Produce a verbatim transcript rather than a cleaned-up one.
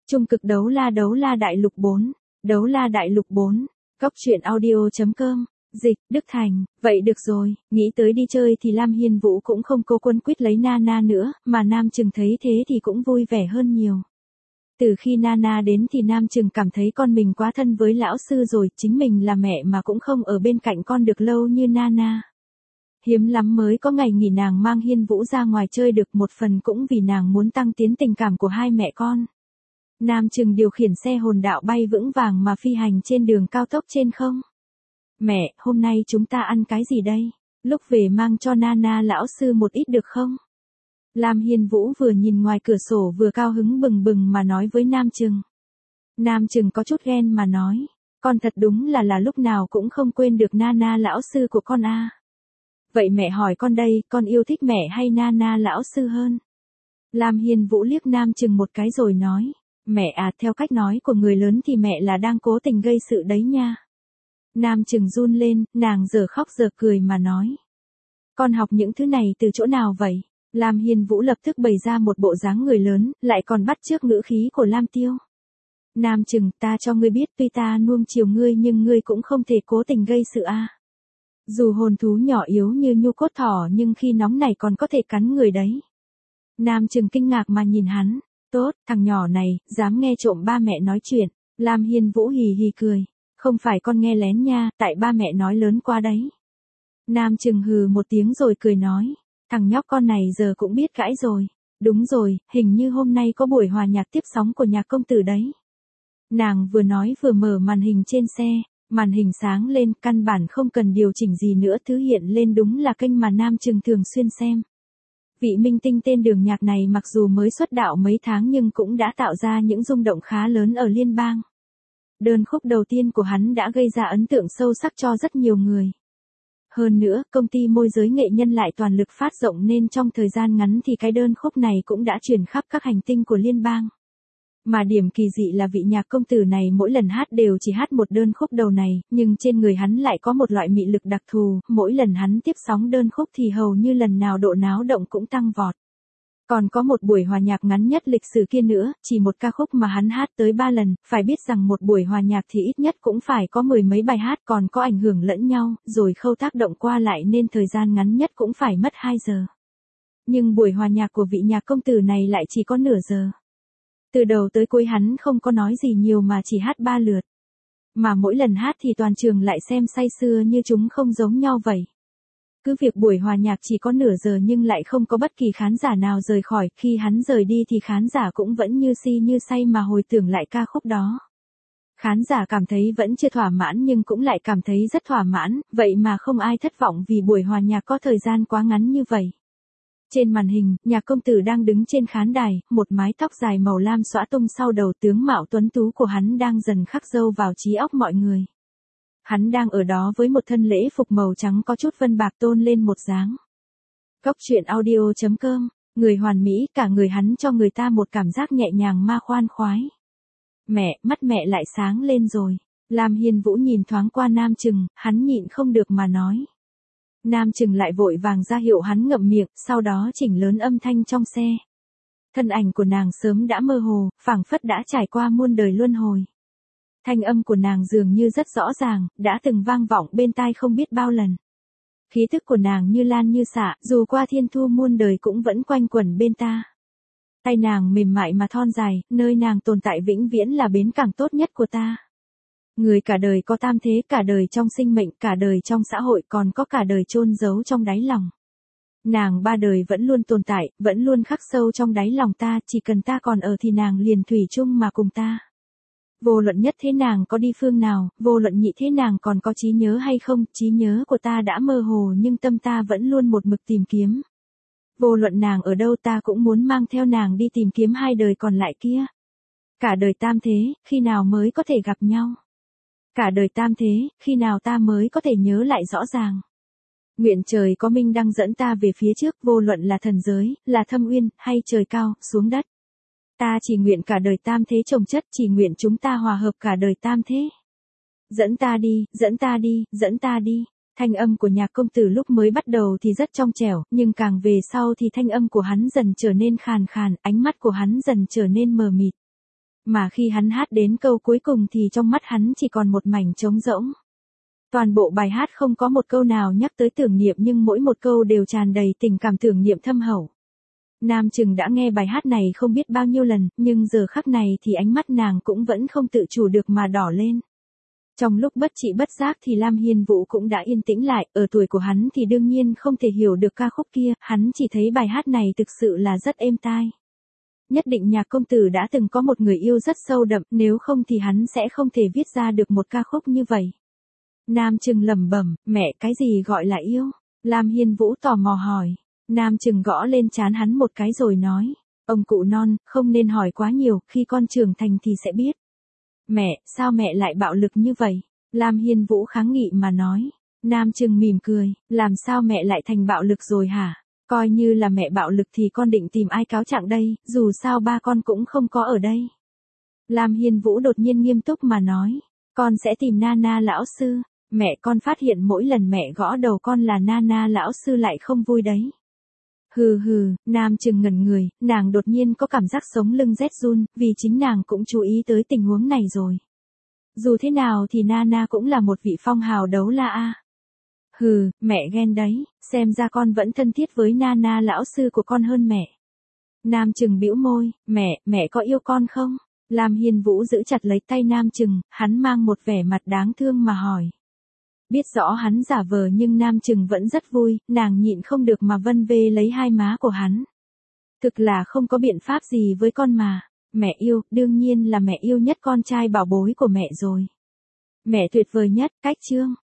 Trung cực đấu la đấu la đại lục bốn. Đấu la đại lục bốn. Cóc truyện audio.com. Dịch, Đức Thành. Vậy được rồi, nghĩ tới đi chơi thì Lam Hiên Vũ cũng không cố quấn quýt lấy Nana nữa, mà Nam Trừng thấy thế thì cũng vui vẻ hơn nhiều. Từ khi Nana đến thì Nam Trừng cảm thấy con mình quá thân với lão sư rồi, chính mình là mẹ mà cũng không ở bên cạnh con được lâu như Nana. Hiếm lắm mới có ngày nghỉ nàng mang Hiên Vũ ra ngoài chơi được, một phần cũng vì nàng muốn tăng tiến tình cảm của hai mẹ con. Nam Trừng điều khiển xe hồn đạo bay vững vàng mà phi hành trên đường cao tốc trên không. Mẹ, hôm nay chúng ta ăn cái gì đây? Lúc về mang cho Nana lão sư một ít được không? Lam Hiên Vũ vừa nhìn ngoài cửa sổ vừa cao hứng bừng bừng mà nói với Nam Trừng. Nam Trừng có chút ghen mà nói, con thật đúng là là lúc nào cũng không quên được Nana lão sư của con a. À. Vậy mẹ hỏi con đây, con yêu thích mẹ hay Nana lão sư hơn? Lam Hiên Vũ liếc Nam Trừng một cái rồi nói, mẹ à, theo cách nói của người lớn thì mẹ là đang cố tình gây sự đấy nha. Nam Trừng run lên, nàng giờ khóc giờ cười mà nói. Con học những thứ này từ chỗ nào vậy? Lam Hiên Vũ lập tức bày ra một bộ dáng người lớn, lại còn bắt chước ngữ khí của Lam Tiêu. Nam Trừng, ta cho ngươi biết tuy ta nuông chiều ngươi nhưng ngươi cũng không thể cố tình gây sự a. À. Dù hồn thú nhỏ yếu như nhu cốt thỏ nhưng khi nóng này còn có thể cắn người đấy. Nam Trừng kinh ngạc mà nhìn hắn. Tốt, thằng nhỏ này, dám nghe trộm ba mẹ nói chuyện. Lam Hiên Vũ hì hì cười. Không phải con nghe lén nha, tại ba mẹ nói lớn quá đấy. Nam Trừng hừ một tiếng rồi cười nói. Thằng nhóc con này giờ cũng biết cãi rồi. Đúng rồi, hình như hôm nay có buổi hòa nhạc tiếp sóng của nhạc công tử đấy. Nàng vừa nói vừa mở màn hình trên xe. Màn hình sáng lên, căn bản không cần điều chỉnh gì nữa, thứ hiện lên đúng là kênh mà Nam Trừng thường xuyên xem. Vị minh tinh tên Đường Nhạc này mặc dù mới xuất đạo mấy tháng nhưng cũng đã tạo ra những rung động khá lớn ở liên bang. Đơn khúc đầu tiên của hắn đã gây ra ấn tượng sâu sắc cho rất nhiều người. Hơn nữa, công ty môi giới nghệ nhân lại toàn lực phát rộng nên trong thời gian ngắn thì cái đơn khúc này cũng đã truyền khắp các hành tinh của liên bang. Mà điểm kỳ dị là vị nhạc công tử này mỗi lần hát đều chỉ hát một đơn khúc đầu này, nhưng trên người hắn lại có một loại mị lực đặc thù, mỗi lần hắn tiếp sóng đơn khúc thì hầu như lần nào độ náo động cũng tăng vọt. Còn có một buổi hòa nhạc ngắn nhất lịch sử kia nữa, chỉ một ca khúc mà hắn hát tới ba lần, phải biết rằng một buổi hòa nhạc thì ít nhất cũng phải có mười mấy bài hát còn có ảnh hưởng lẫn nhau, rồi khâu tác động qua lại nên thời gian ngắn nhất cũng phải mất hai giờ. Nhưng buổi hòa nhạc của vị nhạc công tử này lại chỉ có nửa giờ. Từ đầu tới cuối hắn không có nói gì nhiều mà chỉ hát ba lượt. Mà mỗi lần hát thì toàn trường lại xem say sưa như chúng không giống nhau vậy. Cứ việc buổi hòa nhạc chỉ có nửa giờ nhưng lại không có bất kỳ khán giả nào rời khỏi, khi hắn rời đi thì khán giả cũng vẫn như si như say mà hồi tưởng lại ca khúc đó. Khán giả cảm thấy vẫn chưa thỏa mãn nhưng cũng lại cảm thấy rất thỏa mãn, vậy mà không ai thất vọng vì buổi hòa nhạc có thời gian quá ngắn như vậy. Trên màn hình, nhạc công tử đang đứng trên khán đài, một mái tóc dài màu lam xõa tung sau đầu, tướng mạo tuấn tú của hắn đang dần khắc sâu vào trí óc mọi người. Hắn đang ở đó với một thân lễ phục màu trắng có chút vân bạc tôn lên một dáng. Cóc truyện audio.com, người hoàn mỹ, cả người hắn cho người ta một cảm giác nhẹ nhàng ma khoan khoái. Mẹ, mắt mẹ lại sáng lên rồi. Lam Hiên Vũ nhìn thoáng qua Nam Trừng, hắn nhịn không được mà nói. Nam Trừng lại vội vàng ra hiệu hắn ngậm miệng, sau đó chỉnh lớn âm thanh trong xe. Thân ảnh của nàng sớm đã mơ hồ, phảng phất đã trải qua muôn đời luân hồi. Thanh âm của nàng dường như rất rõ ràng, đã từng vang vọng bên tai không biết bao lần. Khí thức của nàng như lan như xạ, dù qua thiên thu muôn đời cũng vẫn quanh quẩn bên ta. Tay nàng mềm mại mà thon dài, nơi nàng tồn tại vĩnh viễn là bến cảng tốt nhất của ta. Người cả đời có tam thế, cả đời trong sinh mệnh, cả đời trong xã hội, còn có cả đời chôn giấu trong đáy lòng. Nàng ba đời vẫn luôn tồn tại, vẫn luôn khắc sâu trong đáy lòng ta, chỉ cần ta còn ở thì nàng liền thủy chung mà cùng ta. Vô luận nhất thế nàng có đi phương nào, vô luận nhị thế nàng còn có trí nhớ hay không, trí nhớ của ta đã mơ hồ nhưng tâm ta vẫn luôn một mực tìm kiếm. Vô luận nàng ở đâu ta cũng muốn mang theo nàng đi tìm kiếm hai đời còn lại kia. Cả đời tam thế, khi nào mới có thể gặp nhau? Cả đời tam thế, khi nào ta mới có thể nhớ lại rõ ràng? Nguyện trời có minh đăng dẫn ta về phía trước, vô luận là thần giới, là thâm uyên, hay trời cao, xuống đất. Ta chỉ nguyện cả đời tam thế chồng chất, chỉ nguyện chúng ta hòa hợp cả đời tam thế. Dẫn ta đi, dẫn ta đi, dẫn ta đi. Thanh âm của nhạc công tử lúc mới bắt đầu thì rất trong trẻo, nhưng càng về sau thì thanh âm của hắn dần trở nên khàn khàn, ánh mắt của hắn dần trở nên mờ mịt. Mà khi hắn hát đến câu cuối cùng thì trong mắt hắn chỉ còn một mảnh trống rỗng. Toàn bộ bài hát không có một câu nào nhắc tới tưởng niệm nhưng mỗi một câu đều tràn đầy tình cảm tưởng niệm thâm hậu. Nam Chừng đã nghe bài hát này không biết bao nhiêu lần, nhưng giờ khắc này thì ánh mắt nàng cũng vẫn không tự chủ được mà đỏ lên. Trong lúc bất trị bất giác thì Lam Hiên Vũ cũng đã yên tĩnh lại, ở tuổi của hắn thì đương nhiên không thể hiểu được ca khúc kia, hắn chỉ thấy bài hát này thực sự là rất êm tai. Nhất định Nhạc công tử đã từng có một người yêu rất sâu đậm, nếu không thì hắn sẽ không thể viết ra được một ca khúc như vậy. Nam Chừng lẩm bẩm, mẹ cái gì gọi là yêu? Lam Hiên Vũ tò mò hỏi. Nam Chừng gõ lên trán hắn một cái rồi nói, ông cụ non, không nên hỏi quá nhiều, khi con trưởng thành thì sẽ biết. Mẹ, sao mẹ lại bạo lực như vậy? Lam Hiên Vũ kháng nghị mà nói. Nam Chừng mỉm cười, làm sao mẹ lại thành bạo lực rồi hả? Coi như là mẹ bạo lực thì con định tìm ai cáo trạng đây, dù sao ba con cũng không có ở đây. Lam Hiên Vũ đột nhiên nghiêm túc mà nói, con sẽ tìm Nana lão sư. Mẹ, con phát hiện mỗi lần mẹ gõ đầu con là Nana lão sư lại không vui đấy. Hừ hừ, Nam Chừng ngẩn người, nàng đột nhiên có cảm giác sống lưng rét run, vì chính nàng cũng chú ý tới tình huống này rồi. Dù thế nào thì Nana cũng là một vị phong hào đấu la a. Hừ, mẹ ghen đấy, xem ra con vẫn thân thiết với Nana lão sư của con hơn mẹ. Nam Chừng bĩu môi, mẹ, mẹ có yêu con không? Lam Hiên Vũ giữ chặt lấy tay Nam Chừng, hắn mang một vẻ mặt đáng thương mà hỏi. Biết rõ hắn giả vờ nhưng Nam Chừng vẫn rất vui, nàng nhịn không được mà vân vê lấy hai má của hắn. Thực là không có biện pháp gì với con mà. Mẹ yêu, đương nhiên là mẹ yêu nhất con trai bảo bối của mẹ rồi. Mẹ tuyệt vời nhất, cách chương.